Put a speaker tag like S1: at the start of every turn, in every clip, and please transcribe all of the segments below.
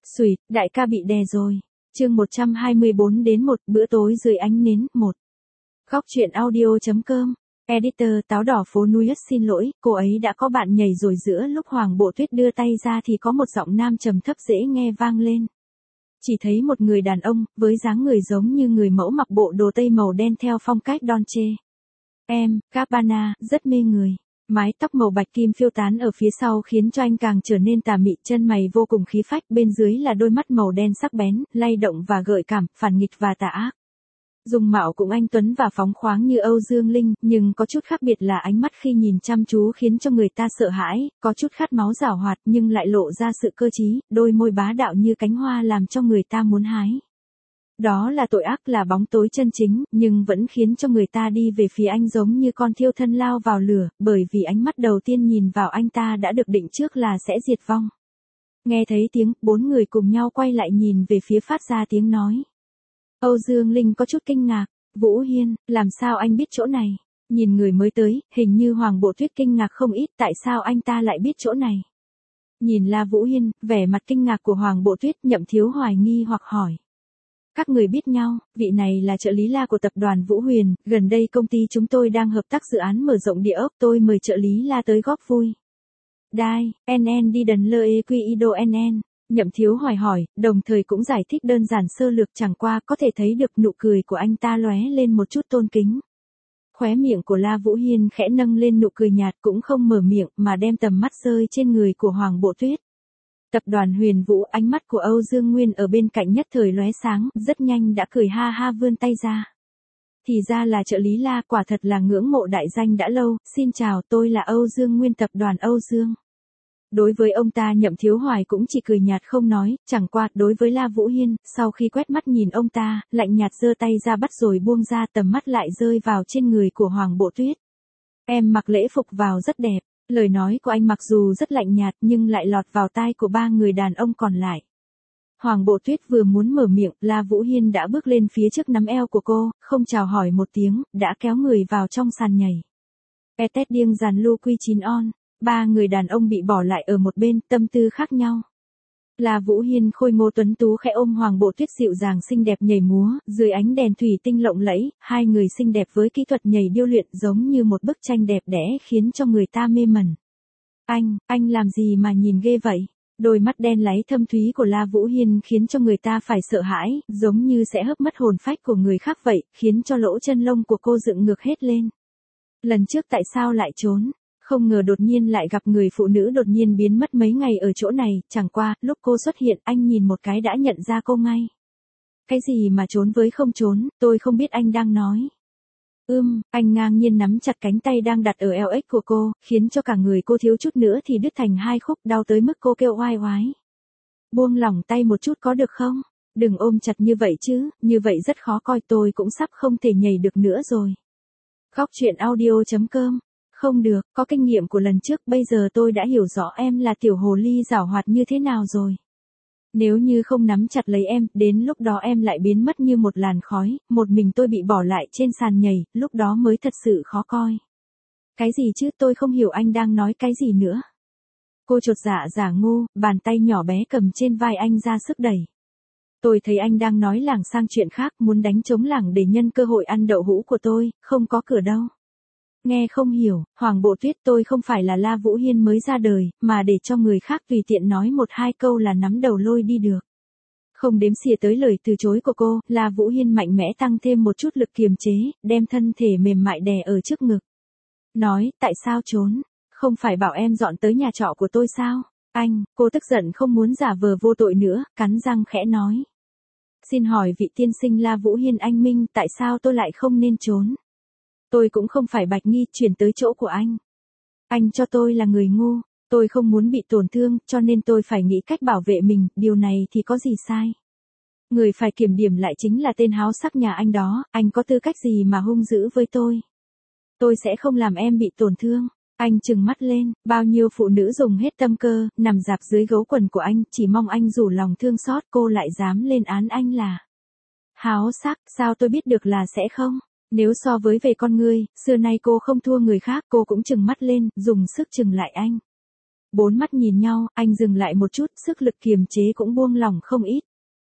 S1: Xùi, đại ca bị đè rồi. Chương 124 đến 1 bữa tối dưới ánh nến 1. Góc truyện audio.com. Editor Táo đỏ phố New York xin lỗi, cô ấy đã có bạn nhảy rồi. Giữa lúc Hoàng Bộ Tuyết đưa tay ra thì có một giọng nam trầm thấp dễ nghe vang lên. Chỉ thấy một người đàn ông, với dáng người giống như người mẫu mặc bộ đồ tây màu đen theo phong cách Dolce Gabbana, rất mê người. Mái tóc màu bạch kim phiêu tán ở phía sau khiến cho anh càng trở nên tà mị, chân mày vô cùng khí phách, bên dưới là đôi mắt màu đen sắc bén, lay động và gợi cảm, phản nghịch và tà ác. Dung mạo cũng anh tuấn và phóng khoáng như Âu Dương Linh, nhưng có chút khác biệt là ánh mắt khi nhìn chăm chú khiến cho người ta sợ hãi, có chút khát máu giảo hoạt nhưng lại lộ ra sự cơ trí, đôi môi bá đạo như cánh hoa làm cho người ta muốn hái. Đó là tội ác, là bóng tối chân chính, nhưng vẫn khiến cho người ta đi về phía anh giống như con thiêu thân lao vào lửa, bởi vì ánh mắt đầu tiên nhìn vào anh ta đã được định trước là sẽ diệt vong. Nghe thấy tiếng, bốn người cùng nhau quay lại nhìn về phía phát ra tiếng nói. Âu Dương Linh có chút kinh ngạc, Vũ Hiên, làm sao anh biết chỗ này? Nhìn người mới tới, hình như Hoàng Bộ Tuyết kinh ngạc không ít, tại sao anh ta lại biết chỗ này? Nhìn La Vũ Hiên, vẻ mặt kinh ngạc của Hoàng Bộ Tuyết, Nhậm Thiếu hoài nghi hoặc hỏi. Các người biết nhau, vị này là trợ lý La của tập đoàn Vũ Huyền, gần đây công ty chúng tôi đang hợp tác dự án mở rộng địa ốc, tôi mời trợ lý La tới góp vui. Đai, NN đi đần lơ e quy ido NN. Nhậm Thiếu hoài hỏi, đồng thời cũng giải thích đơn giản sơ lược, chẳng qua có thể thấy được nụ cười của anh ta lóe lên một chút tôn kính. Khóe miệng của La Vũ Hiên khẽ nâng lên nụ cười nhạt, cũng không mở miệng mà đem tầm mắt rơi trên người của Hoàng Bộ Tuyết. Tập đoàn Huyền Vũ, ánh mắt của Âu Dương Nguyên ở bên cạnh nhất thời lóe sáng, rất nhanh đã cười ha ha vươn tay ra. Thì ra là trợ lý La, quả thật là ngưỡng mộ đại danh đã lâu, xin chào, tôi là Âu Dương Nguyên, tập đoàn Âu Dương. Đối với ông ta Nhậm Thiếu hoài cũng chỉ cười nhạt không nói, chẳng qua đối với La Vũ Hiên, sau khi quét mắt nhìn ông ta, lạnh nhạt giơ tay ra bắt rồi buông ra, tầm mắt lại rơi vào trên người của Hoàng Bộ Tuyết. Em mặc lễ phục vào rất đẹp. Lời nói của anh mặc dù rất lạnh nhạt nhưng lại lọt vào tai của ba người đàn ông còn lại. Hoàng Bộ Tuyết vừa muốn mở miệng, La Vũ Hiên đã bước lên phía trước nắm eo của cô, không chào hỏi một tiếng, đã kéo người vào trong sàn nhảy. Etet điêng dàn lưu quy 9 on, ba người đàn ông bị bỏ lại ở một bên, tâm tư khác nhau. La Vũ Hiên khôi ngô tuấn tú khẽ ôm Hoàng Bộ Tuyết dịu dàng xinh đẹp nhảy múa, dưới ánh đèn thủy tinh lộng lẫy, hai người xinh đẹp với kỹ thuật nhảy điêu luyện giống như một bức tranh đẹp đẽ khiến cho người ta mê mẩn. Anh làm gì mà nhìn ghê vậy? Đôi mắt đen láy thâm thúy của La Vũ Hiên khiến cho người ta phải sợ hãi, giống như sẽ hớp mất hồn phách của người khác vậy, khiến cho lỗ chân lông của cô dựng ngược hết lên. Lần trước tại sao lại trốn? Không ngờ đột nhiên lại gặp người phụ nữ đột nhiên biến mất mấy ngày ở chỗ này, chẳng qua, lúc cô xuất hiện anh nhìn một cái đã nhận ra cô ngay. Cái gì mà trốn với không trốn, tôi không biết anh đang nói. Anh ngang nhiên nắm chặt cánh tay đang đặt ở eo ếch của cô, khiến cho cả người cô thiếu chút nữa thì đứt thành hai khúc, đau tới mức cô kêu oai oái. Buông lỏng tay một chút có được không? Đừng ôm chặt như vậy chứ, như vậy rất khó coi, tôi cũng sắp không thể nhảy được nữa rồi. Góc truyện audio.com. Không được, có kinh nghiệm của lần trước, bây giờ tôi đã hiểu rõ em là tiểu hồ ly giảo hoạt như thế nào rồi. Nếu như không nắm chặt lấy em, đến lúc đó em lại biến mất như một làn khói, một mình tôi bị bỏ lại trên sàn nhảy, lúc đó mới thật sự khó coi. Cái gì chứ, tôi không hiểu anh đang nói cái gì nữa. Cô chột dạ giả ngu, bàn tay nhỏ bé cầm trên vai anh ra sức đẩy. Tôi thấy anh đang nói lảng sang chuyện khác, muốn đánh trống lảng để nhân cơ hội ăn đậu hũ của tôi, không có cửa đâu. Nghe không hiểu, Hoàng Bộ Tuyết, tôi không phải là La Vũ Hiên mới ra đời, mà để cho người khác tùy tiện nói một hai câu là nắm đầu lôi đi được. Không đếm xỉa tới lời từ chối của cô, La Vũ Hiên mạnh mẽ tăng thêm một chút lực kiềm chế, đem thân thể mềm mại đè ở trước ngực. Nói, tại sao trốn? Không phải bảo em dọn tới nhà trọ của tôi sao? Cô tức giận không muốn giả vờ vô tội nữa, cắn răng khẽ nói. Xin hỏi vị tiên sinh La Vũ Hiên anh minh, tại sao tôi lại không nên trốn? Tôi cũng không phải Bạch Nghi chuyển tới chỗ của anh. Anh cho tôi là người ngu, tôi không muốn bị tổn thương, cho nên tôi phải nghĩ cách bảo vệ mình, điều này thì có gì sai. Người phải kiểm điểm lại chính là tên háo sắc nhà anh đó, anh có tư cách gì mà hung dữ với tôi. Tôi sẽ không làm em bị tổn thương. Anh trừng mắt lên, bao nhiêu phụ nữ dùng hết tâm cơ, nằm rạp dưới gấu quần của anh, chỉ mong anh rủ lòng thương xót, cô lại dám lên án anh là háo sắc, sao tôi biết được là sẽ không? Nếu so với về con ngươi, xưa nay cô không thua người khác, cô cũng trừng mắt lên, dùng sức trừng lại anh. Bốn mắt nhìn nhau, anh dừng lại một chút, sức lực kiềm chế cũng buông lỏng không ít.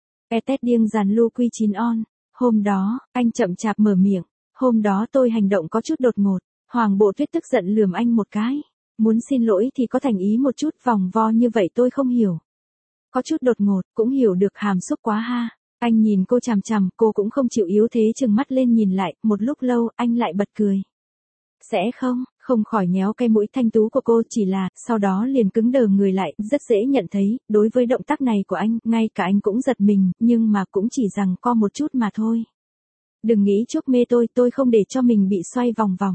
S1: Tết điêng dàn lu quy chín on. Hôm đó, anh chậm chạp mở miệng. Hôm đó tôi hành động có chút đột ngột. Hoàng Bộ Tuyết tức giận lườm anh một cái. Muốn xin lỗi thì có thành ý một chút, vòng vo như vậy tôi không hiểu. Có chút đột ngột, cũng hiểu được hàm xúc quá ha. Anh nhìn cô chằm chằm, cô cũng không chịu yếu thế chừng mắt lên nhìn lại, một lúc lâu, anh lại bật cười. Sẽ không khỏi nhéo cái mũi thanh tú của cô, chỉ là, sau đó liền cứng đờ người lại, rất dễ nhận thấy, đối với động tác này của anh, ngay cả anh cũng giật mình, nhưng mà cũng chỉ rằng co một chút mà thôi. Đừng nghĩ chuốc mê tôi không để cho mình bị xoay vòng vòng.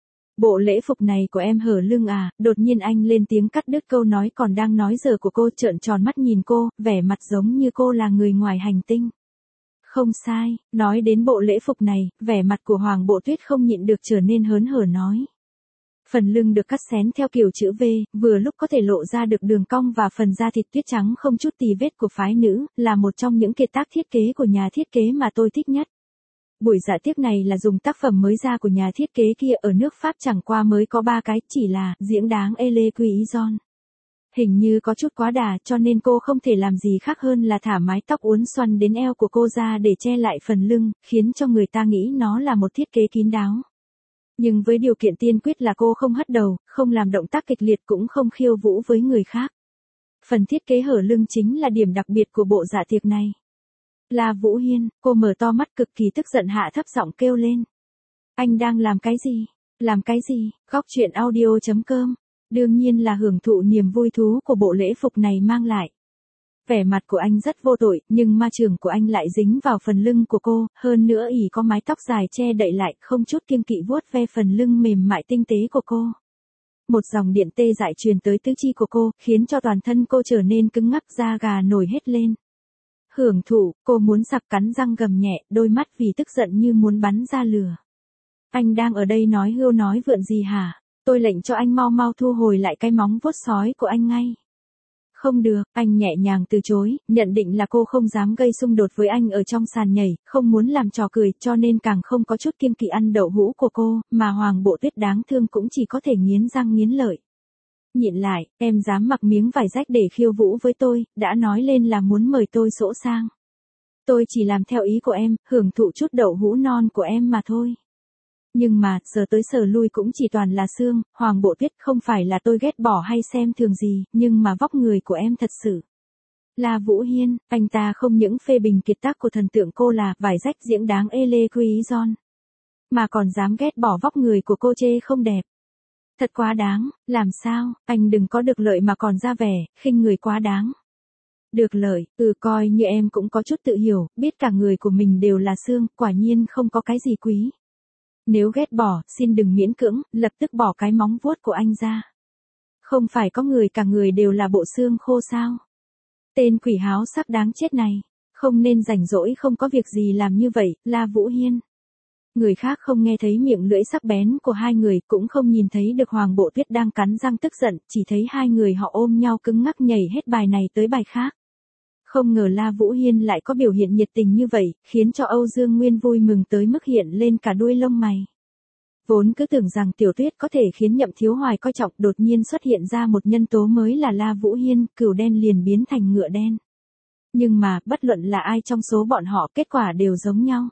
S1: Bộ lễ phục này của em hở lưng à, đột nhiên anh lên tiếng cắt đứt câu nói còn đang nói dở của cô, trợn tròn mắt nhìn cô, vẻ mặt giống như cô là người ngoài hành tinh. Không sai, nói đến bộ lễ phục này, vẻ mặt của Hoàng Bộ Tuyết không nhịn được trở nên hớn hở nói. Phần lưng được cắt xén theo kiểu chữ V, vừa lúc có thể lộ ra được đường cong và phần da thịt tuyết trắng không chút tì vết của phái nữ, là một trong những kiệt tác thiết kế của nhà thiết kế mà tôi thích nhất. Buổi dạ tiệc này là dùng tác phẩm mới ra của nhà thiết kế kia, ở nước Pháp chẳng qua mới có 3 cái, chỉ là Diễm Đáng Ele Cuizon. Hình như có chút quá đà, cho nên cô không thể làm gì khác hơn là thả mái tóc uốn xoăn đến eo của cô ra để che lại phần lưng, khiến cho người ta nghĩ nó là một thiết kế kín đáo. Nhưng với điều kiện tiên quyết là cô không hất đầu, không làm động tác kịch liệt, cũng không khiêu vũ với người khác. Phần thiết kế hở lưng chính là điểm đặc biệt của bộ dạ tiệc này. La Vũ Hiên, cô mở to mắt cực kỳ tức giận, hạ thấp giọng kêu lên. Anh đang làm cái gì? Làm cái gì? Góc truyện audio.com. Đương nhiên là hưởng thụ niềm vui thú của bộ lễ phục này mang lại. Vẻ mặt của anh rất vô tội, nhưng ma trường của anh lại dính vào phần lưng của cô, hơn nữa ỷ có mái tóc dài che đậy lại, không chút kiêng kỵ vuốt ve phần lưng mềm mại tinh tế của cô. Một dòng điện tê dại truyền tới tứ chi của cô, khiến cho toàn thân cô trở nên cứng ngắc, da gà nổi hết lên. Hưởng thụ, cô muốn sặc, cắn răng gầm nhẹ, đôi mắt vì tức giận như muốn bắn ra lửa. Anh đang ở đây nói hưu nói vượn gì hả? Tôi lệnh cho anh mau mau thu hồi lại cái móng vuốt sói của anh ngay. Không được, anh nhẹ nhàng từ chối, nhận định là cô không dám gây xung đột với anh ở trong sàn nhảy, không muốn làm trò cười, cho nên càng không có chút kiêng kỵ ăn đậu hũ của cô, mà Hoàng Bộ Tuyết đáng thương cũng chỉ có thể nghiến răng nghiến lợi. Nhịn lại, em dám mặc miếng vải rách để khiêu vũ với tôi, đã nói lên là muốn mời tôi sỗ sang. Tôi chỉ làm theo ý của em, hưởng thụ chút đậu hũ non của em mà thôi. Nhưng mà, giờ tới giờ lui cũng chỉ toàn là xương, Hoàng Bộ Tuyết, không phải là tôi ghét bỏ hay xem thường gì, nhưng mà vóc người của em thật sự. La Vũ Hiên, anh ta không những phê bình kiệt tác của thần tượng cô là vải rách Diễm Đáng Ele Cuizon, mà còn dám ghét bỏ vóc người của cô, chê không đẹp. Thật quá đáng, làm sao, anh đừng có được lợi mà còn ra vẻ, khinh người quá đáng. Được lợi, coi như em cũng có chút tự hiểu, biết cả người của mình đều là xương, quả nhiên không có cái gì quý. Nếu ghét bỏ, xin đừng miễn cưỡng, lập tức bỏ cái móng vuốt của anh ra. Không phải có người cả người đều là bộ xương khô sao? Tên quỷ háo sắc đáng chết này, không nên rảnh rỗi không có việc gì làm như vậy, La Vũ Hiên. Người khác không nghe thấy miệng lưỡi sắc bén của hai người, cũng không nhìn thấy được Hoàng Bộ Tuyết đang cắn răng tức giận, chỉ thấy hai người họ ôm nhau cứng ngắc nhảy hết bài này tới bài khác. Không ngờ La Vũ Hiên lại có biểu hiện nhiệt tình như vậy, khiến cho Âu Dương Nguyên vui mừng tới mức hiện lên cả đuôi lông mày. Vốn cứ tưởng rằng Tiểu Tuyết có thể khiến Nhậm Thiếu Hoài coi trọng, đột nhiên xuất hiện ra một nhân tố mới là La Vũ Hiên, cừu đen liền biến thành ngựa đen. Nhưng mà, bất luận là ai trong số bọn họ, kết quả đều giống nhau.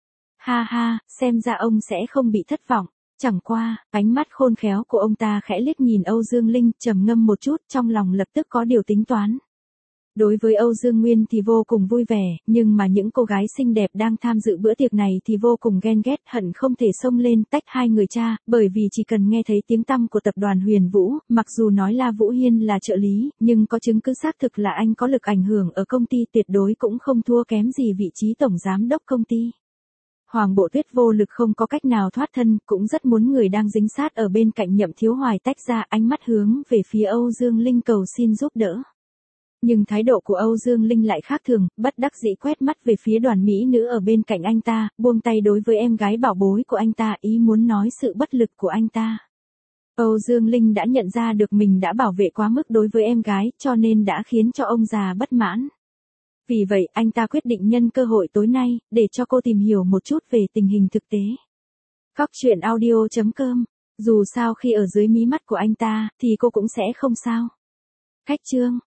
S1: Ha ha, xem ra ông sẽ không bị thất vọng. Chẳng qua, ánh mắt khôn khéo của ông ta khẽ liếc nhìn Âu Dương Linh, trầm ngâm một chút, trong lòng lập tức có điều tính toán. Đối với Âu Dương Nguyên thì vô cùng vui vẻ, nhưng mà những cô gái xinh đẹp đang tham dự bữa tiệc này thì vô cùng ghen ghét, hận không thể xông lên tách hai người cha, bởi vì chỉ cần nghe thấy tiếng tăm của tập đoàn Huyền Vũ, mặc dù nói La Vũ Hiên là trợ lý, nhưng có chứng cứ xác thực là anh có lực ảnh hưởng ở công ty, tuyệt đối cũng không thua kém gì vị trí tổng giám đốc công ty. Hoàng Bộ Tuyết vô lực không có cách nào thoát thân, cũng rất muốn người đang dính sát ở bên cạnh Nhậm Thiếu Hoài tách ra, ánh mắt hướng về phía Âu Dương Linh cầu xin giúp đỡ. Nhưng thái độ của Âu Dương Linh lại khác thường, bất đắc dĩ quét mắt về phía đoàn mỹ nữ ở bên cạnh anh ta, buông tay đối với em gái bảo bối của anh ta, ý muốn nói sự bất lực của anh ta. Âu Dương Linh đã nhận ra được mình đã bảo vệ quá mức đối với em gái, cho nên đã khiến cho ông già bất mãn. Vì vậy, anh ta quyết định nhân cơ hội tối nay, để cho cô tìm hiểu một chút về tình hình thực tế. Góc truyện audio.com. Dù sao khi ở dưới mí mắt của anh ta, thì cô cũng sẽ không sao. Khách chương.